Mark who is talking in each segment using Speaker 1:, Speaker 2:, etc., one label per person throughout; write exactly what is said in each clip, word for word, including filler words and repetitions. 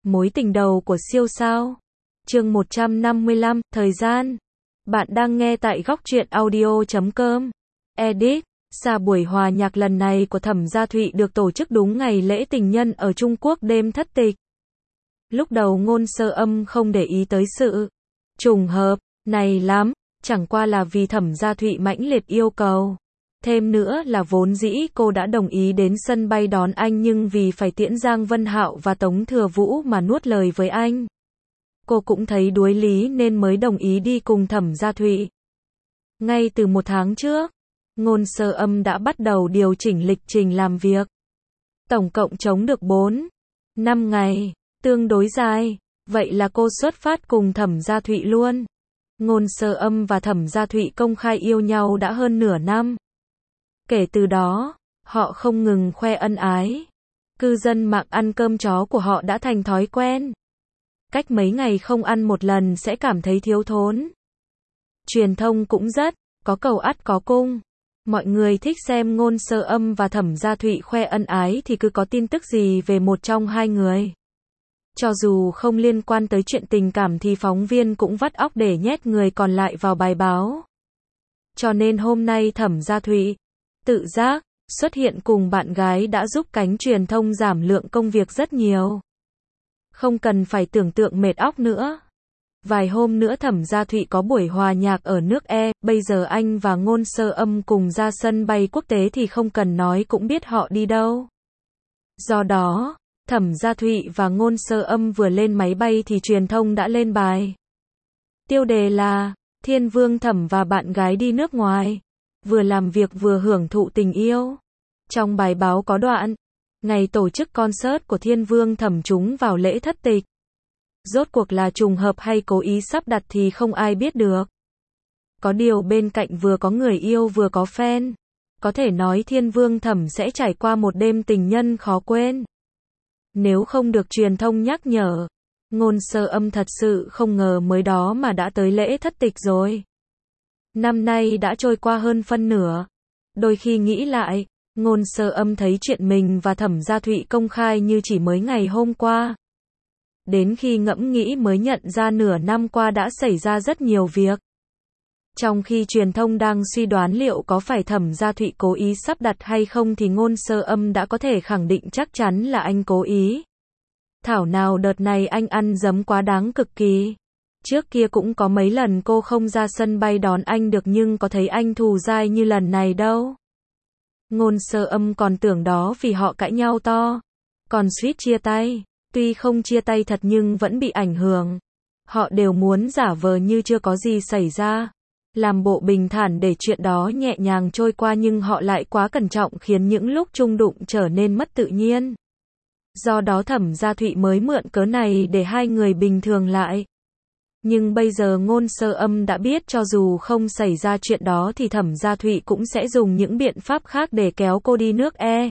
Speaker 1: Mối tình đầu của siêu sao. Chương một trăm năm mươi lăm, thời gian. Bạn đang nghe tại góc truyện audio chấm com. Edit. Xa buổi hòa nhạc lần này của Thẩm Gia Thụy được tổ chức đúng ngày lễ tình nhân ở Trung Quốc đêm thất tịch. Lúc đầu Ngôn Sơ Âm không để ý tới sự trùng hợp này lắm, chẳng qua là vì Thẩm Gia Thụy mãnh liệt yêu cầu. Thêm nữa là vốn dĩ cô đã đồng ý đến sân bay đón anh nhưng vì phải tiễn Giang Vân Hạo và Tống Thừa Vũ mà nuốt lời với anh. Cô cũng thấy đuối lý nên mới đồng ý đi cùng Thẩm Gia Thụy. Ngay từ một tháng trước, Ngôn Sơ Âm đã bắt đầu điều chỉnh lịch trình làm việc. Tổng cộng trống được bốn, năm ngày, tương đối dài, vậy là cô xuất phát cùng Thẩm Gia Thụy luôn. Ngôn Sơ Âm và Thẩm Gia Thụy công khai yêu nhau đã hơn nửa năm. Kể từ đó, họ không ngừng khoe ân ái. Cư dân mạng ăn cơm chó của họ đã thành thói quen. Cách mấy ngày không ăn một lần sẽ cảm thấy thiếu thốn. Truyền thông cũng rất, có cầu ắt có cung. Mọi người thích xem Ngôn Sơ Âm và Thẩm Gia Thụy khoe ân ái thì cứ có tin tức gì về một trong hai người. Cho dù không liên quan tới chuyện tình cảm thì phóng viên cũng vắt óc để nhét người còn lại vào bài báo. Cho nên hôm nay Thẩm Gia Thụy tự giác xuất hiện cùng bạn gái đã giúp cánh truyền thông giảm lượng công việc rất nhiều. Không cần phải tưởng tượng mệt óc nữa. Vài hôm nữa Thẩm Gia Thụy có buổi hòa nhạc ở nước E, bây giờ anh và Ngôn Sơ Âm cùng ra sân bay quốc tế thì không cần nói cũng biết họ đi đâu. Do đó, Thẩm Gia Thụy và Ngôn Sơ Âm vừa lên máy bay thì truyền thông đã lên bài. Tiêu đề là Thiên Vương Thẩm và bạn gái đi nước ngoài, vừa làm việc vừa hưởng thụ tình yêu. Trong bài báo có đoạn, ngày tổ chức concert của Thiên Vương Thẩm trúng vào lễ thất tịch. Rốt cuộc là trùng hợp hay cố ý sắp đặt thì không ai biết được. Có điều bên cạnh vừa có người yêu vừa có fan. Có thể nói Thiên Vương Thẩm sẽ trải qua một đêm tình nhân khó quên. Nếu không được truyền thông nhắc nhở, Ngôn Sơ Âm thật sự không ngờ mới đó mà đã tới lễ thất tịch rồi. Năm nay đã trôi qua hơn phân nửa. Đôi khi nghĩ lại, Ngôn Sơ Âm thấy chuyện mình và Thẩm Gia Thụy công khai như chỉ mới ngày hôm qua. Đến khi ngẫm nghĩ mới nhận ra nửa năm qua đã xảy ra rất nhiều việc. Trong khi truyền thông đang suy đoán liệu có phải Thẩm Gia Thụy cố ý sắp đặt hay không thì Ngôn Sơ Âm đã có thể khẳng định chắc chắn là anh cố ý. Thảo nào đợt này anh ăn dấm quá đáng cực kỳ. Trước kia cũng có mấy lần cô không ra sân bay đón anh được nhưng có thấy anh thù dai như lần này đâu. Ngôn Sơ Âm còn tưởng đó vì họ cãi nhau to. Còn suýt chia tay. Tuy không chia tay thật nhưng vẫn bị ảnh hưởng. Họ đều muốn giả vờ như chưa có gì xảy ra. Làm bộ bình thản để chuyện đó nhẹ nhàng trôi qua nhưng họ lại quá cẩn trọng khiến những lúc chung đụng trở nên mất tự nhiên. Do đó Thẩm Gia Thụy mới mượn cớ này để hai người bình thường lại. Nhưng bây giờ Ngôn Sơ Âm đã biết cho dù không xảy ra chuyện đó thì Thẩm Gia Thụy cũng sẽ dùng những biện pháp khác để kéo cô đi nước E.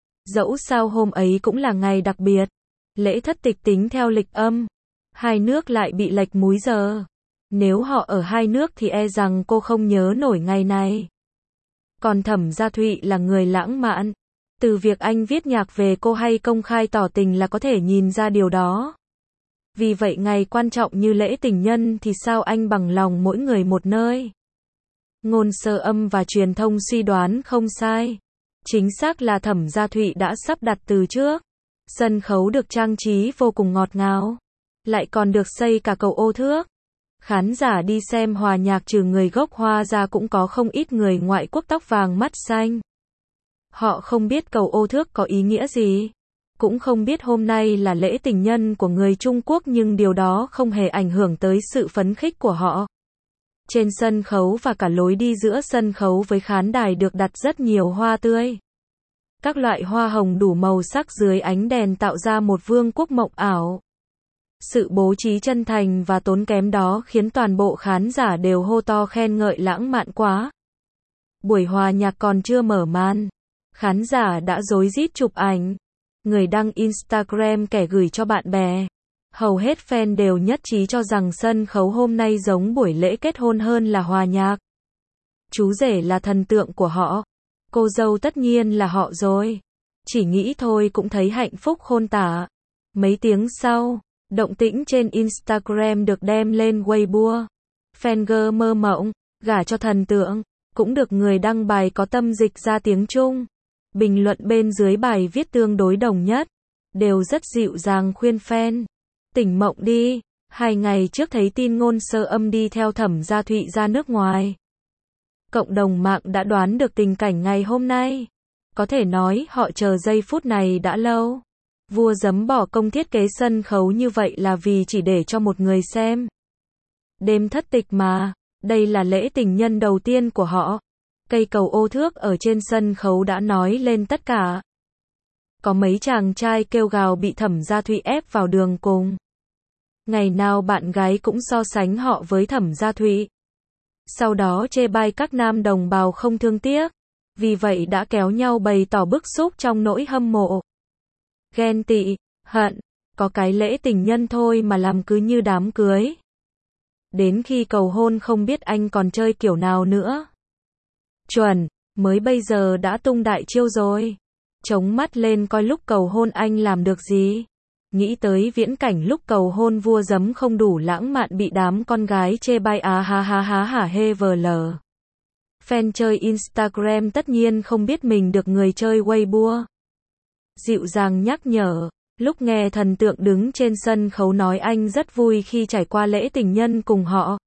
Speaker 1: Dẫu sao hôm ấy cũng là ngày đặc biệt. Lễ thất tịch tính theo lịch âm. Hai nước lại bị lệch múi giờ. Nếu họ ở hai nước thì e rằng cô không nhớ nổi ngày này. Còn Thẩm Gia Thụy là người lãng mạn. Từ việc anh viết nhạc về cô hay công khai tỏ tình là có thể nhìn ra điều đó. Vì vậy ngày quan trọng như lễ tình nhân thì sao anh bằng lòng mỗi người một nơi. Ngôn Sơ Âm và truyền thông suy đoán không sai. Chính xác là Thẩm Gia Thụy đã sắp đặt từ trước. Sân khấu được trang trí vô cùng ngọt ngào. Lại còn được xây cả cầu ô thước. Khán giả đi xem hòa nhạc trừ người gốc Hoa ra cũng có không ít người ngoại quốc tóc vàng mắt xanh. Họ không biết cầu ô thước có ý nghĩa gì. Cũng không biết hôm nay là lễ tình nhân của người Trung Quốc nhưng điều đó không hề ảnh hưởng tới sự phấn khích của họ. Trên sân khấu và cả lối đi giữa sân khấu với khán đài được đặt rất nhiều hoa tươi. Các loại hoa hồng đủ màu sắc dưới ánh đèn tạo ra một vương quốc mộng ảo. Sự bố trí chân thành và tốn kém đó khiến toàn bộ khán giả đều hô to khen ngợi lãng mạn quá. Buổi hòa nhạc còn chưa mở màn. Khán giả đã rối rít chụp ảnh. Người đăng Instagram kẻ gửi cho bạn bè. Hầu hết fan đều nhất trí cho rằng sân khấu hôm nay giống buổi lễ kết hôn hơn là hòa nhạc. Chú rể là thần tượng của họ. Cô dâu tất nhiên là họ rồi. Chỉ nghĩ thôi cũng thấy hạnh phúc khôn tả. Mấy tiếng sau, động tĩnh trên Instagram được đem lên Weibo. Fenger mơ mộng, gả cho thần tượng, cũng được người đăng bài có tâm dịch ra tiếng Trung. Bình luận bên dưới bài viết tương đối đồng nhất, đều rất dịu dàng khuyên fan. Tỉnh mộng đi, hai ngày trước thấy tin Ngôn Sơ Âm đi theo Thẩm Gia Thụy ra nước ngoài. Cộng đồng mạng đã đoán được tình cảnh ngày hôm nay. Có thể nói họ chờ giây phút này đã lâu. Vua Giấm bỏ công thiết kế sân khấu như vậy là vì chỉ để cho một người xem. Đêm thất tịch mà, đây là lễ tình nhân đầu tiên của họ. Cây cầu ô thước ở trên sân khấu đã nói lên tất cả. Có mấy chàng trai kêu gào bị Thẩm Gia Thụy ép vào đường cùng. Ngày nào bạn gái cũng so sánh họ với Thẩm Gia Thụy. Sau đó chê bai các nam đồng bào không thương tiếc. Vì vậy đã kéo nhau bày tỏ bức xúc trong nỗi hâm mộ. Ghen tị, hận, có cái lễ tình nhân thôi mà làm cứ như đám cưới. Đến khi cầu hôn không biết anh còn chơi kiểu nào nữa. Chuẩn, mới bây giờ đã tung đại chiêu rồi. Chống mắt lên coi lúc cầu hôn anh làm được gì. Nghĩ tới viễn cảnh lúc cầu hôn Vua Giấm không đủ lãng mạn bị đám con gái chê bai á ha ha ha hả hê vờ lờ. Fan chơi Instagram tất nhiên không biết mình được người chơi Weibo dịu dàng nhắc nhở. Lúc nghe thần tượng đứng trên sân khấu nói anh rất vui khi trải qua lễ tình nhân cùng họ.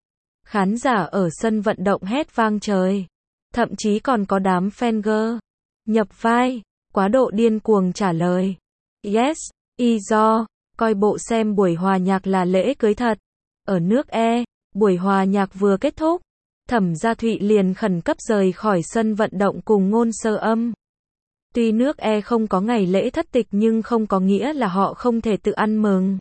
Speaker 1: Khán giả ở sân vận động hét vang trời. Thậm chí còn có đám fanger nhập vai, quá độ điên cuồng trả lời. Yes, y do, coi bộ xem buổi hòa nhạc là lễ cưới thật. Ở nước E, buổi hòa nhạc vừa kết thúc, Thẩm Gia Thụy liền khẩn cấp rời khỏi sân vận động cùng Ngôn Sơ Âm. Tuy nước E không có ngày lễ thất tịch nhưng không có nghĩa là họ không thể tự ăn mừng.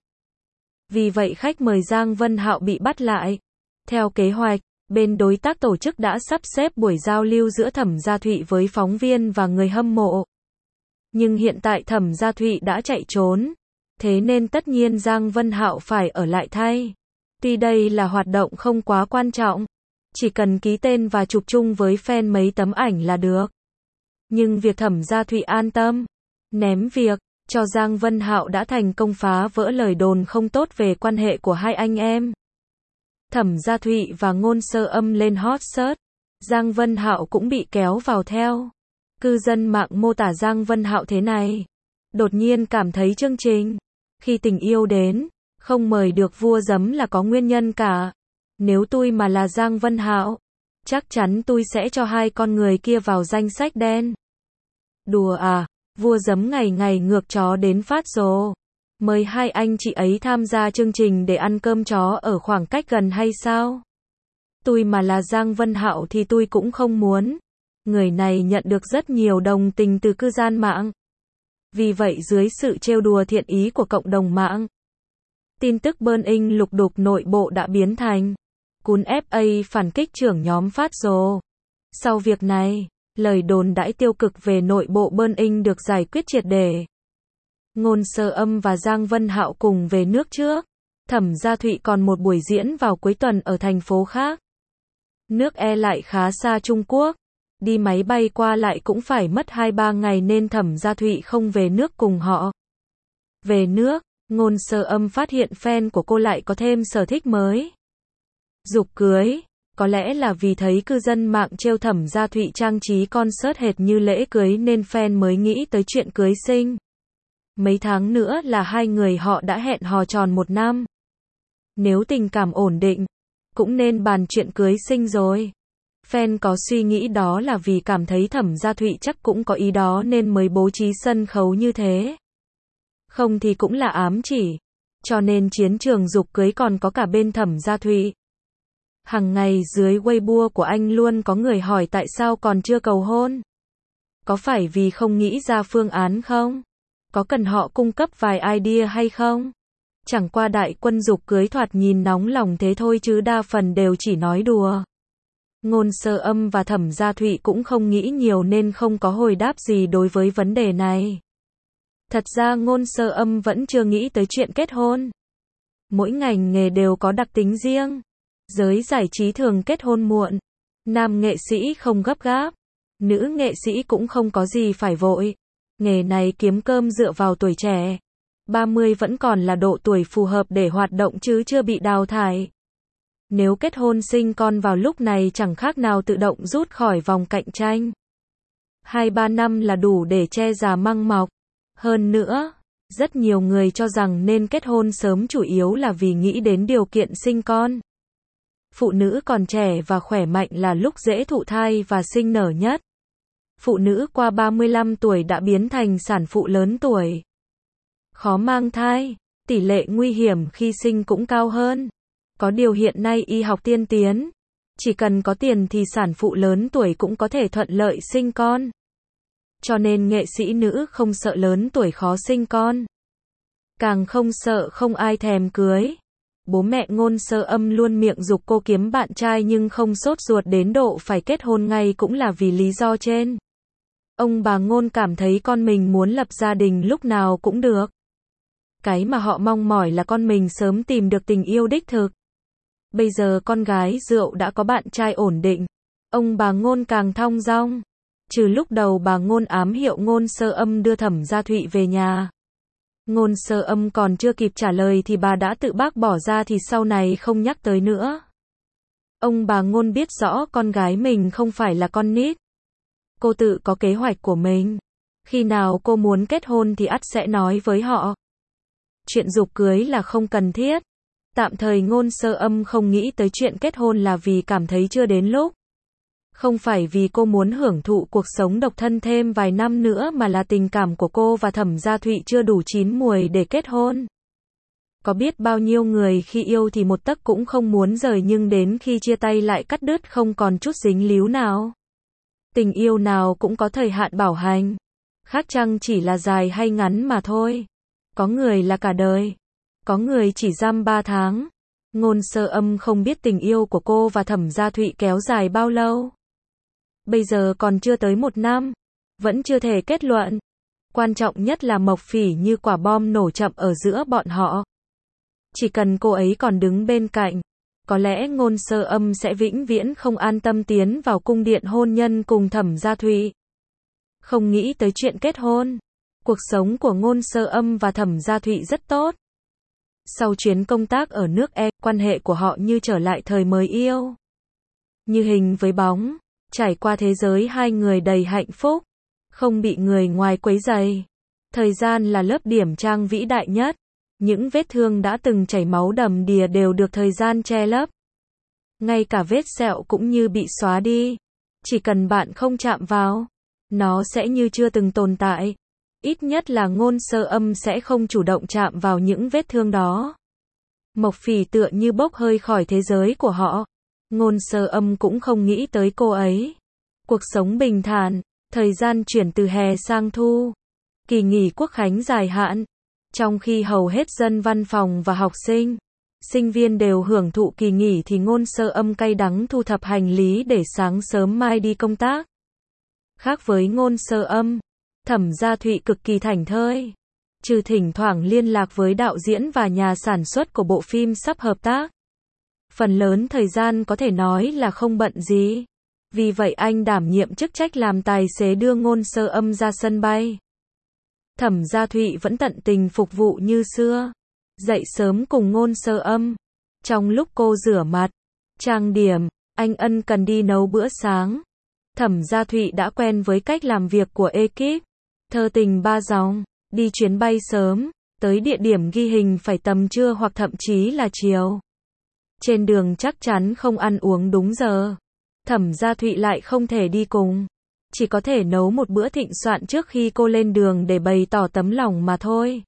Speaker 1: Vì vậy khách mời Giang Vân Hạo bị bắt lại. Theo kế hoạch, bên đối tác tổ chức đã sắp xếp buổi giao lưu giữa Thẩm Gia Thụy với phóng viên và người hâm mộ. Nhưng hiện tại Thẩm Gia Thụy đã chạy trốn. Thế nên tất nhiên Giang Vân Hạo phải ở lại thay. Tuy đây là hoạt động không quá quan trọng. Chỉ cần ký tên và chụp chung với fan mấy tấm ảnh là được. Nhưng việc Thẩm Gia Thụy an tâm, ném việc, cho Giang Vân Hạo đã thành công phá vỡ lời đồn không tốt về quan hệ của hai anh em. Thẩm Gia Thụy và Ngôn Sơ Âm lên hot search, Giang Vân Hạo cũng bị kéo vào theo. Cư dân mạng mô tả Giang Vân Hạo thế này. Đột nhiên cảm thấy chương trình, khi tình yêu đến, không mời được Vua Giấm là có nguyên nhân cả. Nếu tôi mà là Giang Vân Hạo, chắc chắn tôi sẽ cho hai con người kia vào danh sách đen. Đùa à, Vua Giấm ngày ngày ngược chó đến phát rồ. Mời hai anh chị ấy tham gia chương trình để ăn cơm chó ở khoảng cách gần hay sao? Tôi mà là Giang Vân Hạo thì tôi cũng không muốn. Người này nhận được rất nhiều đồng tình từ cư dân mạng. Vì vậy dưới sự trêu đùa thiện ý của cộng đồng mạng, tin tức burning lục đục nội bộ đã biến thành cún ép a phản kích trưởng nhóm phát rồ. Sau việc này, lời đồn đãi tiêu cực về nội bộ burning được giải quyết triệt để. Ngôn Sơ Âm và Giang Vân Hạo cùng về nước trước. Thẩm Gia Thụy còn một buổi diễn vào cuối tuần ở thành phố khác. Nước E lại khá xa Trung Quốc. Đi máy bay qua lại cũng phải mất hai ba ngày nên Thẩm Gia Thụy không về nước cùng họ. Về nước, Ngôn Sơ Âm phát hiện fan của cô lại có thêm sở thích mới. Giục cưới. Có lẽ là vì thấy cư dân mạng trêu Thẩm Gia Thụy trang trí concert hệt như lễ cưới nên fan mới nghĩ tới chuyện cưới sinh. Mấy tháng nữa là hai người họ đã hẹn hò tròn một năm. Nếu tình cảm ổn định, cũng nên bàn chuyện cưới sinh rồi. Fan có suy nghĩ đó là vì cảm thấy Thẩm Gia Thụy chắc cũng có ý đó nên mới bố trí sân khấu như thế. Không thì cũng là ám chỉ. Cho nên chiến trường giục cưới còn có cả bên Thẩm Gia Thụy. Hằng ngày dưới Weibo của anh luôn có người hỏi tại sao còn chưa cầu hôn. Có phải vì không nghĩ ra phương án không? Có cần họ cung cấp vài idea hay không? Chẳng qua đại quân giục cưới thoạt nhìn nóng lòng thế thôi chứ đa phần đều chỉ nói đùa. Ngôn Sơ Âm và Thẩm Gia Thụy cũng không nghĩ nhiều nên không có hồi đáp gì đối với vấn đề này. Thật ra Ngôn Sơ Âm vẫn chưa nghĩ tới chuyện kết hôn. Mỗi ngành nghề đều có đặc tính riêng. Giới giải trí thường kết hôn muộn. Nam nghệ sĩ không gấp gáp. Nữ nghệ sĩ cũng không có gì phải vội. Nghề này kiếm cơm dựa vào tuổi trẻ. ba mươi vẫn còn là độ tuổi phù hợp để hoạt động chứ chưa bị đào thải. Nếu kết hôn sinh con vào lúc này chẳng khác nào tự động rút khỏi vòng cạnh tranh. hai ba năm là đủ để che già măng mọc. Hơn nữa, rất nhiều người cho rằng nên kết hôn sớm chủ yếu là vì nghĩ đến điều kiện sinh con. Phụ nữ còn trẻ và khỏe mạnh là lúc dễ thụ thai và sinh nở nhất. Phụ nữ qua ba mươi lăm tuổi đã biến thành sản phụ lớn tuổi. Khó mang thai, tỷ lệ nguy hiểm khi sinh cũng cao hơn. Có điều hiện nay y học tiên tiến, chỉ cần có tiền thì sản phụ lớn tuổi cũng có thể thuận lợi sinh con. Cho nên nghệ sĩ nữ không sợ lớn tuổi khó sinh con. Càng không sợ không ai thèm cưới. Bố mẹ Ngôn Sơ Âm luôn miệng giục cô kiếm bạn trai nhưng không sốt ruột đến độ phải kết hôn ngay cũng là vì lý do trên. Ông bà Ngôn cảm thấy con mình muốn lập gia đình lúc nào cũng được. Cái mà họ mong mỏi là con mình sớm tìm được tình yêu đích thực. Bây giờ con gái Rượu đã có bạn trai ổn định. Ông bà Ngôn càng thong dong. Trừ lúc đầu bà Ngôn ám hiệu Ngôn Sơ Âm đưa Thẩm Gia Thụy về nhà. Ngôn Sơ Âm còn chưa kịp trả lời thì bà đã tự bác bỏ ra thì sau này không nhắc tới nữa. Ông bà Ngôn biết rõ con gái mình không phải là con nít. Cô tự có kế hoạch của mình. Khi nào cô muốn kết hôn thì ắt sẽ nói với họ. Chuyện giục cưới là không cần thiết. Tạm thời Ngôn Sơ Âm không nghĩ tới chuyện kết hôn là vì cảm thấy chưa đến lúc. Không phải vì cô muốn hưởng thụ cuộc sống độc thân thêm vài năm nữa mà là tình cảm của cô và Thẩm Gia Thụy chưa đủ chín muồi để kết hôn. Có biết bao nhiêu người khi yêu thì một tấc cũng không muốn rời nhưng đến khi chia tay lại cắt đứt không còn chút dính líu nào. Tình yêu nào cũng có thời hạn bảo hành. Khác chăng chỉ là dài hay ngắn mà thôi. Có người là cả đời. Có người chỉ dăm ba tháng. Ngôn Sơ Âm không biết tình yêu của cô và Thẩm Gia Thụy kéo dài bao lâu. Bây giờ còn chưa tới một năm. Vẫn chưa thể kết luận. Quan trọng nhất là Mộc Phỉ như quả bom nổ chậm ở giữa bọn họ. Chỉ cần cô ấy còn đứng bên cạnh, có lẽ Ngôn Sơ Âm sẽ vĩnh viễn không an tâm tiến vào cung điện hôn nhân cùng Thẩm Gia Thụy. Không nghĩ tới chuyện kết hôn. Cuộc sống của Ngôn Sơ Âm và Thẩm Gia Thụy rất tốt. Sau chuyến công tác ở nước E, quan hệ của họ như trở lại thời mới yêu. Như hình với bóng, trải qua thế giới hai người đầy hạnh phúc, không bị người ngoài quấy rầy. Thời gian là lớp điểm trang vĩ đại nhất. Những vết thương đã từng chảy máu đầm đìa đều được thời gian che lấp. Ngay cả vết sẹo cũng như bị xóa đi. Chỉ cần bạn không chạm vào, nó sẽ như chưa từng tồn tại. Ít nhất là Ngôn Sơ Âm sẽ không chủ động chạm vào những vết thương đó. Mộc Phỉ tựa như bốc hơi khỏi thế giới của họ. Ngôn Sơ Âm cũng không nghĩ tới cô ấy. Cuộc sống bình thản, thời gian chuyển từ hè sang thu. Kỳ nghỉ quốc khánh dài hạn. Trong khi hầu hết dân văn phòng và học sinh, sinh viên đều hưởng thụ kỳ nghỉ thì Ngôn Sơ Âm cay đắng thu thập hành lý để sáng sớm mai đi công tác. Khác với Ngôn Sơ Âm, Thẩm Gia Thụy cực kỳ thảnh thơi. Trừ thỉnh thoảng liên lạc với đạo diễn và nhà sản xuất của bộ phim sắp hợp tác. Phần lớn thời gian có thể nói là không bận gì. Vì vậy anh đảm nhiệm chức trách làm tài xế đưa Ngôn Sơ Âm ra sân bay. Thẩm Gia Thụy vẫn tận tình phục vụ như xưa. Dậy sớm cùng Ngôn Sơ Âm. Trong lúc cô rửa mặt, trang điểm, anh ân cần đi nấu bữa sáng. Thẩm Gia Thụy đã quen với cách làm việc của ekip. Thơ tình ba dòng, đi chuyến bay sớm, tới địa điểm ghi hình phải tầm trưa hoặc thậm chí là chiều. Trên đường chắc chắn không ăn uống đúng giờ. Thẩm Gia Thụy lại không thể đi cùng. Chỉ có thể nấu một bữa thịnh soạn trước khi cô lên đường để bày tỏ tấm lòng mà thôi.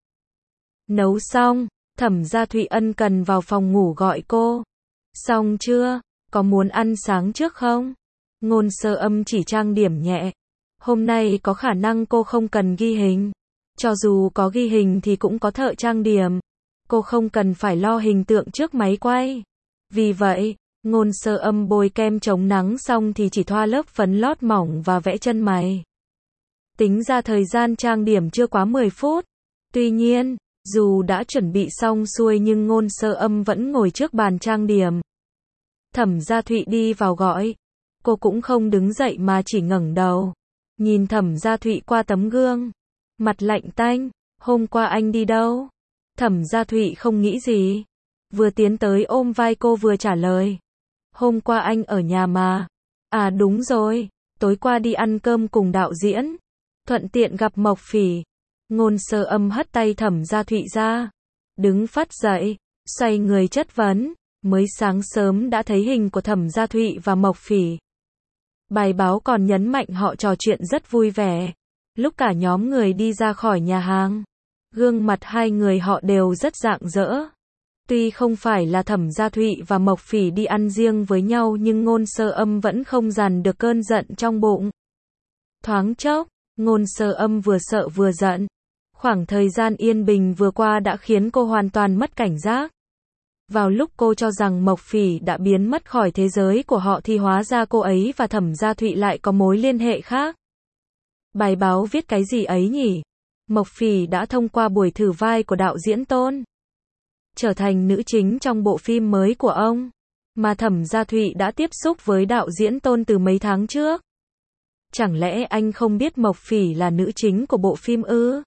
Speaker 1: Nấu xong, Thẩm Gia Thụy ân cần vào phòng ngủ gọi cô. Xong chưa? Có muốn ăn sáng trước không? Ngôn Sơ Âm chỉ trang điểm nhẹ. Hôm nay có khả năng cô không cần ghi hình. Cho dù có ghi hình thì cũng có thợ trang điểm. Cô không cần phải lo hình tượng trước máy quay. Vì vậy, Ngôn Sơ Âm bôi kem chống nắng xong thì chỉ thoa lớp phấn lót mỏng và vẽ chân mày. Tính ra thời gian trang điểm chưa quá mười phút. Tuy nhiên, dù đã chuẩn bị xong xuôi nhưng Ngôn Sơ Âm vẫn ngồi trước bàn trang điểm. Thẩm Gia Thụy đi vào gọi. Cô cũng không đứng dậy mà chỉ ngẩng đầu. Nhìn Thẩm Gia Thụy qua tấm gương. Mặt lạnh tanh. Hôm qua anh đi đâu? Thẩm Gia Thụy không nghĩ gì. Vừa tiến tới ôm vai cô vừa trả lời. Hôm qua anh ở nhà mà. À đúng rồi, tối qua đi ăn cơm cùng đạo diễn. Thuận tiện gặp Mộc Phỉ. Ngôn Sơ Âm hất tay Thẩm Gia Thụy ra. Đứng phắt dậy, xoay người chất vấn. Mới sáng sớm đã thấy hình của Thẩm Gia Thụy và Mộc Phỉ. Bài báo còn nhấn mạnh họ trò chuyện rất vui vẻ. Lúc cả nhóm người đi ra khỏi nhà hàng, gương mặt hai người họ đều rất rạng rỡ. Tuy không phải là Thẩm Gia Thụy và Mộc Phỉ đi ăn riêng với nhau nhưng Ngôn Sơ Âm vẫn không dằn được cơn giận trong bụng. Thoáng chốc, Ngôn Sơ Âm vừa sợ vừa giận. Khoảng thời gian yên bình vừa qua đã khiến cô hoàn toàn mất cảnh giác. Vào lúc cô cho rằng Mộc Phỉ đã biến mất khỏi thế giới của họ thì hóa ra cô ấy và Thẩm Gia Thụy lại có mối liên hệ khác. Bài báo viết cái gì ấy nhỉ? Mộc Phỉ đã thông qua buổi thử vai của đạo diễn Tôn, trở thành nữ chính trong bộ phim mới của ông, mà Thẩm Gia Thụy đã tiếp xúc với đạo diễn Tôn từ mấy tháng trước. Chẳng lẽ anh không biết Mộc Phỉ là nữ chính của bộ phim ư?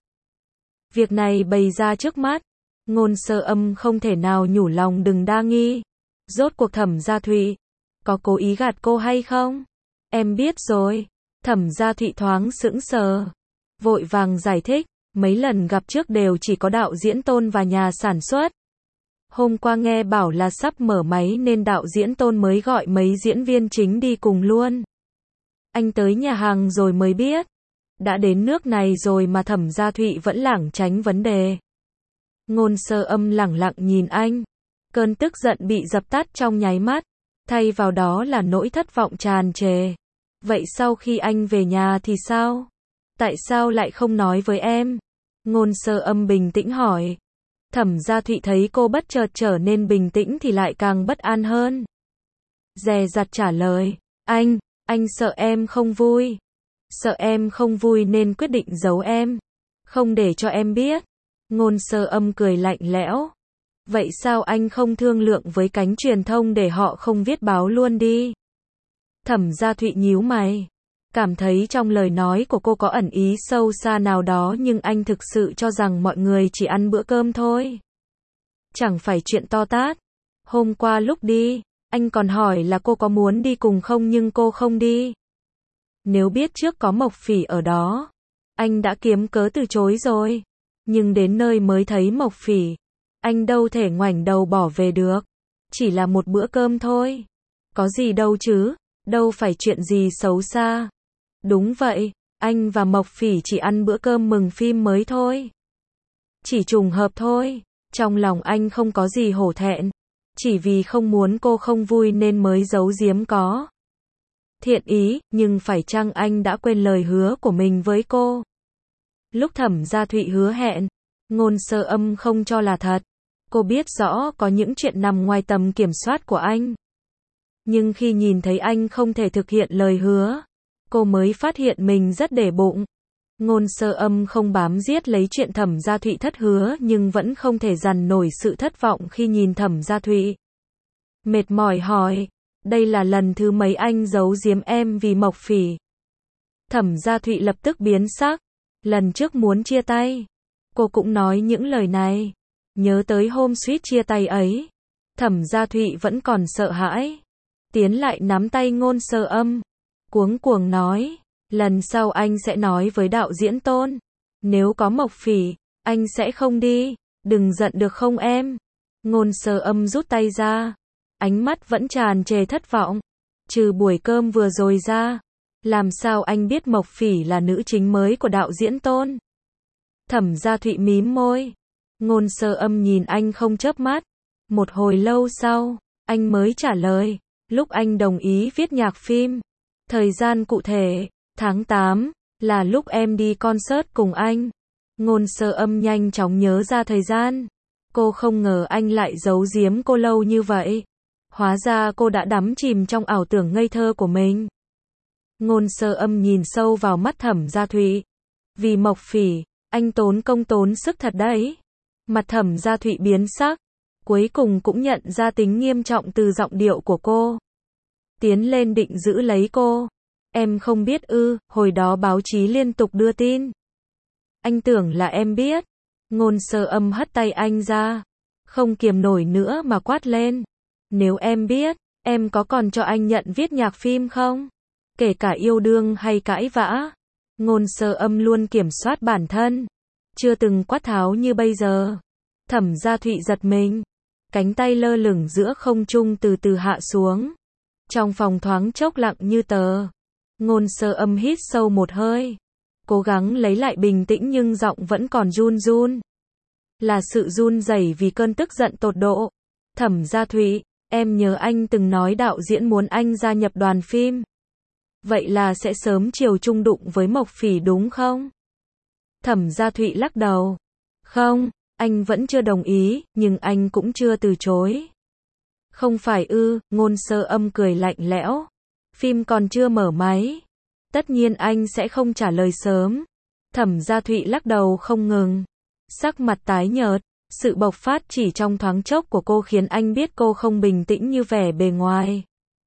Speaker 1: Việc này bày ra trước mắt, Ngôn Sơ Âm không thể nào nhủ lòng đừng đa nghi. Rốt cuộc Thẩm Gia Thụy có cố ý gạt cô hay không? Em biết rồi. Thẩm Gia Thụy thoáng sững sờ, vội vàng giải thích, mấy lần gặp trước đều chỉ có đạo diễn Tôn và nhà sản xuất. Hôm qua nghe bảo là sắp mở máy nên đạo diễn Tôn mới gọi mấy diễn viên chính đi cùng luôn. Anh tới nhà hàng rồi mới biết. Đã đến nước này rồi mà Thẩm Gia Thụy vẫn lảng tránh vấn đề. Ngôn Sơ Âm lẳng lặng nhìn anh. Cơn tức giận bị dập tắt trong nháy mắt. Thay vào đó là nỗi thất vọng tràn trề. Vậy sau khi anh về nhà thì sao? Tại sao lại không nói với em? Ngôn Sơ Âm bình tĩnh hỏi. Thẩm Gia Thụy thấy cô bất chợt trở nên bình tĩnh thì lại càng bất an hơn. Dè dặt trả lời. Anh, anh sợ em không vui. Sợ em không vui nên quyết định giấu em. Không để cho em biết. Ngôn Sơ Âm cười lạnh lẽo. Vậy sao anh không thương lượng với cánh truyền thông để họ không viết báo luôn đi? Thẩm Gia Thụy nhíu mày. Cảm thấy trong lời nói của cô có ẩn ý sâu xa nào đó nhưng anh thực sự cho rằng mọi người chỉ ăn bữa cơm thôi. Chẳng phải chuyện to tát. Hôm qua lúc đi, anh còn hỏi là cô có muốn đi cùng không nhưng cô không đi. Nếu biết trước có Mộc Phỉ ở đó, anh đã kiếm cớ từ chối rồi. Nhưng đến nơi mới thấy Mộc Phỉ, anh đâu thể ngoảnh đầu bỏ về được. Chỉ là một bữa cơm thôi. Có gì đâu chứ, đâu phải chuyện gì xấu xa. Đúng vậy, anh và Mộc Phỉ chỉ ăn bữa cơm mừng phim mới thôi. Chỉ trùng hợp thôi, trong lòng anh không có gì hổ thẹn. Chỉ vì không muốn cô không vui nên mới giấu giếm có thiện ý, nhưng phải chăng anh đã quên lời hứa của mình với cô? Lúc Thẩm Gia Thụy hứa hẹn, Ngôn Sơ Âm không cho là thật. Cô biết rõ có những chuyện nằm ngoài tầm kiểm soát của anh. Nhưng khi nhìn thấy anh không thể thực hiện lời hứa, cô mới phát hiện mình rất để bụng. Ngôn Sơ Âm không bám giết lấy chuyện Thẩm Gia Thụy thất hứa nhưng vẫn không thể dằn nổi sự thất vọng khi nhìn Thẩm Gia Thụy. Mệt mỏi hỏi, đây là lần thứ mấy anh giấu giếm em vì Mộc Phỉ? Thẩm Gia Thụy lập tức biến sắc. Lần trước muốn chia tay, cô cũng nói những lời này. Nhớ tới hôm suýt chia tay ấy, Thẩm Gia Thụy vẫn còn sợ hãi. Tiến lại nắm tay Ngôn Sơ Âm, cuống cuồng nói, lần sau anh sẽ nói với đạo diễn Tôn. Nếu có Mộc Phỉ, anh sẽ không đi. Đừng giận được không em? Ngôn Sơ Âm rút tay ra. Ánh mắt vẫn tràn trề thất vọng. Trừ buổi cơm vừa rồi ra, làm sao anh biết Mộc Phỉ là nữ chính mới của đạo diễn Tôn? Thẩm Gia Thụy mím môi. Ngôn Sơ Âm nhìn anh không chớp mắt. Một hồi lâu sau, anh mới trả lời. Lúc anh đồng ý viết nhạc phim. Thời gian cụ thể, tháng tám, là lúc em đi concert cùng anh. Ngôn Sơ Âm nhanh chóng nhớ ra thời gian. Cô không ngờ anh lại giấu giếm cô lâu như vậy. Hóa ra cô đã đắm chìm trong ảo tưởng ngây thơ của mình. Ngôn Sơ Âm nhìn sâu vào mắt Thẩm Gia Thụy. Vì Mộc Phỉ, anh tốn công tốn sức thật đấy. Mặt Thẩm Gia Thụy biến sắc. Cuối cùng cũng nhận ra tính nghiêm trọng từ giọng điệu của cô. Tiến lên định giữ lấy cô. Em không biết ư? Hồi đó báo chí liên tục đưa tin. Anh tưởng là em biết. Ngôn Sơ Âm hất tay anh ra, không kiềm nổi nữa mà quát lên. Nếu em biết, em có còn cho anh nhận viết nhạc phim không? Kể cả yêu đương hay cãi vã. Ngôn Sơ Âm luôn kiểm soát bản thân, chưa từng quát tháo như bây giờ. Thẩm Gia Thụy giật mình, cánh tay lơ lửng giữa không trung từ từ hạ xuống. Trong phòng thoáng chốc lặng như tờ. Ngôn Sơ Âm hít sâu một hơi, cố gắng lấy lại bình tĩnh nhưng giọng vẫn còn run run. Là sự run rẩy vì cơn tức giận tột độ. Thẩm Gia Thụy, em nhớ anh từng nói đạo diễn muốn anh gia nhập đoàn phim. Vậy là sẽ sớm chiều chung đụng với Mộc Phỉ đúng không? Thẩm Gia Thụy lắc đầu. Không, anh vẫn chưa đồng ý, nhưng anh cũng chưa từ chối. Không phải ư? Ngôn Sơ Âm cười lạnh lẽo. Phim còn chưa mở máy. Tất nhiên anh sẽ không trả lời sớm. Thẩm Gia Thụy lắc đầu không ngừng. Sắc mặt tái nhợt, sự bộc phát chỉ trong thoáng chốc của cô khiến anh biết cô không bình tĩnh như vẻ bề ngoài.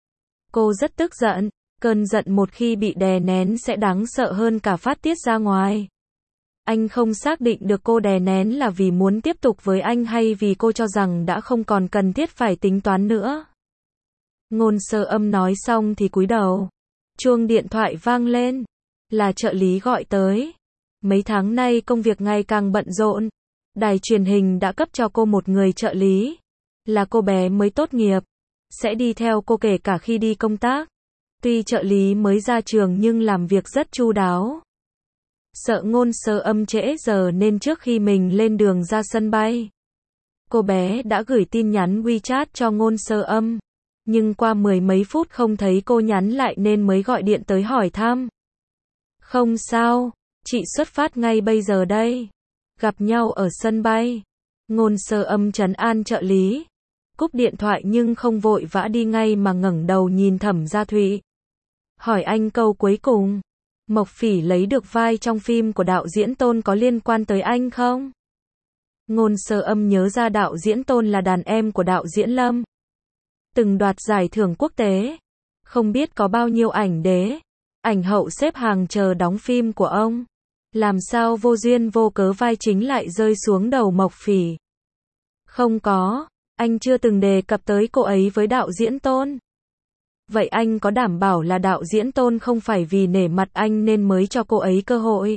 Speaker 1: Cô rất tức giận, cơn giận một khi bị đè nén sẽ đáng sợ hơn cả phát tiết ra ngoài. Anh không xác định được cô đè nén là vì muốn tiếp tục với anh hay vì cô cho rằng đã không còn cần thiết phải tính toán nữa. Ngôn Sơ Âm nói xong thì cúi đầu. Chuông điện thoại vang lên. Là trợ lý gọi tới. Mấy tháng nay công việc ngày càng bận rộn. Đài truyền hình đã cấp cho cô một người trợ lý. Là cô bé mới tốt nghiệp. Sẽ đi theo cô kể cả khi đi công tác. Tuy trợ lý mới ra trường nhưng làm việc rất chu đáo. Sợ Ngôn Sơ Âm trễ giờ nên trước khi mình lên đường ra sân bay, cô bé đã gửi tin nhắn WeChat cho Ngôn Sơ Âm. Nhưng qua mười mấy phút không thấy cô nhắn lại nên mới gọi điện tới hỏi thăm. Không sao, chị xuất phát ngay bây giờ đây. Gặp nhau ở sân bay. Ngôn Sơ Âm trấn an trợ lý. Cúp điện thoại nhưng không vội vã đi ngay mà ngẩng đầu nhìn Thẩm Gia Thụy. Hỏi anh câu cuối cùng. Mộc Phỉ lấy được vai trong phim của đạo diễn Tôn có liên quan tới anh không? Ngôn Sơ Âm nhớ ra đạo diễn Tôn là đàn em của đạo diễn Lâm. Từng đoạt giải thưởng quốc tế. Không biết có bao nhiêu ảnh đế, ảnh hậu xếp hàng chờ đóng phim của ông. Làm sao vô duyên vô cớ vai chính lại rơi xuống đầu Mộc Phỉ? Không có, anh chưa từng đề cập tới cô ấy với đạo diễn Tôn. Vậy anh có đảm bảo là đạo diễn Tôn không phải vì nể mặt anh nên mới cho cô ấy cơ hội?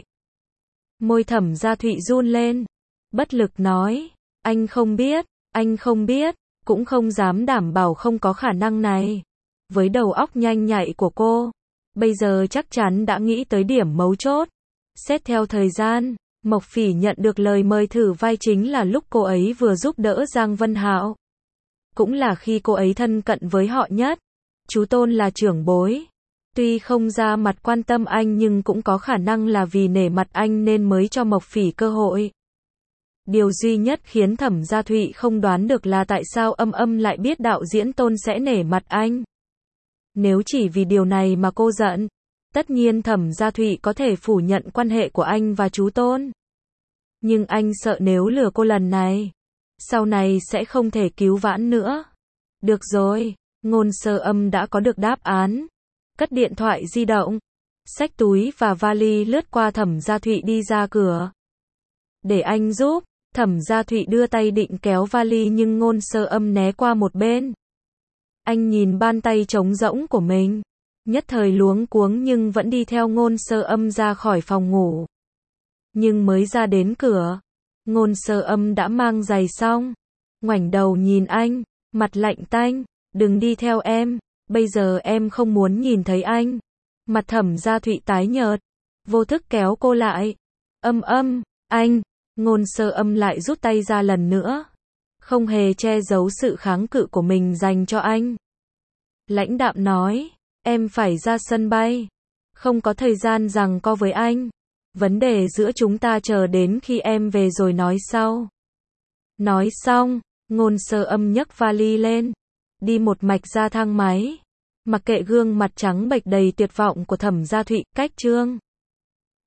Speaker 1: Môi Thẩm Gia Thụy run lên, bất lực nói, anh không biết, anh không biết, cũng không dám đảm bảo không có khả năng này. Với đầu óc nhanh nhạy của cô, bây giờ chắc chắn đã nghĩ tới điểm mấu chốt. Xét theo thời gian, Mộc Phỉ nhận được lời mời thử vai chính là lúc cô ấy vừa giúp đỡ Giang Vân Hạo. Cũng là khi cô ấy thân cận với họ nhất. Chú Tôn là trưởng bối. Tuy không ra mặt quan tâm anh nhưng cũng có khả năng là vì nể mặt anh nên mới cho Mộc Phỉ cơ hội. Điều duy nhất khiến Thẩm Gia Thụy không đoán được là tại sao Âm Âm lại biết đạo diễn Tôn sẽ nể mặt anh. Nếu chỉ vì điều này mà cô giận, tất nhiên Thẩm Gia Thụy có thể phủ nhận quan hệ của anh và chú Tôn. Nhưng anh sợ nếu lừa cô lần này, sau này sẽ không thể cứu vãn nữa. Được rồi, Ngôn Sơ Âm đã có được đáp án. Cất điện thoại di động, xách túi và vali lướt qua Thẩm Gia Thụy đi ra cửa. Để anh giúp. Thẩm Gia Thụy đưa tay định kéo vali nhưng Ngôn Sơ Âm né qua một bên. Anh nhìn bàn tay trống rỗng của mình, nhất thời luống cuống nhưng vẫn đi theo Ngôn Sơ Âm ra khỏi phòng ngủ. Nhưng mới ra đến cửa, Ngôn Sơ Âm đã mang giày xong, ngoảnh đầu nhìn anh, mặt lạnh tanh, đừng đi theo em, bây giờ em không muốn nhìn thấy anh. Mặt Thẩm Gia Thụy tái nhợt, vô thức kéo cô lại. Âm Âm, anh. Ngôn Sơ Âm lại rút tay ra lần nữa, không hề che giấu sự kháng cự của mình dành cho anh. Lãnh đạm nói, em phải ra sân bay, không có thời gian giằng co với anh. Vấn đề giữa chúng ta chờ đến khi em về rồi nói sau. Nói xong, Ngôn Sơ Âm nhấc vali lên, đi một mạch ra thang máy. Mặc kệ gương mặt trắng bệch đầy tuyệt vọng của Thẩm Gia Thụy, cách trương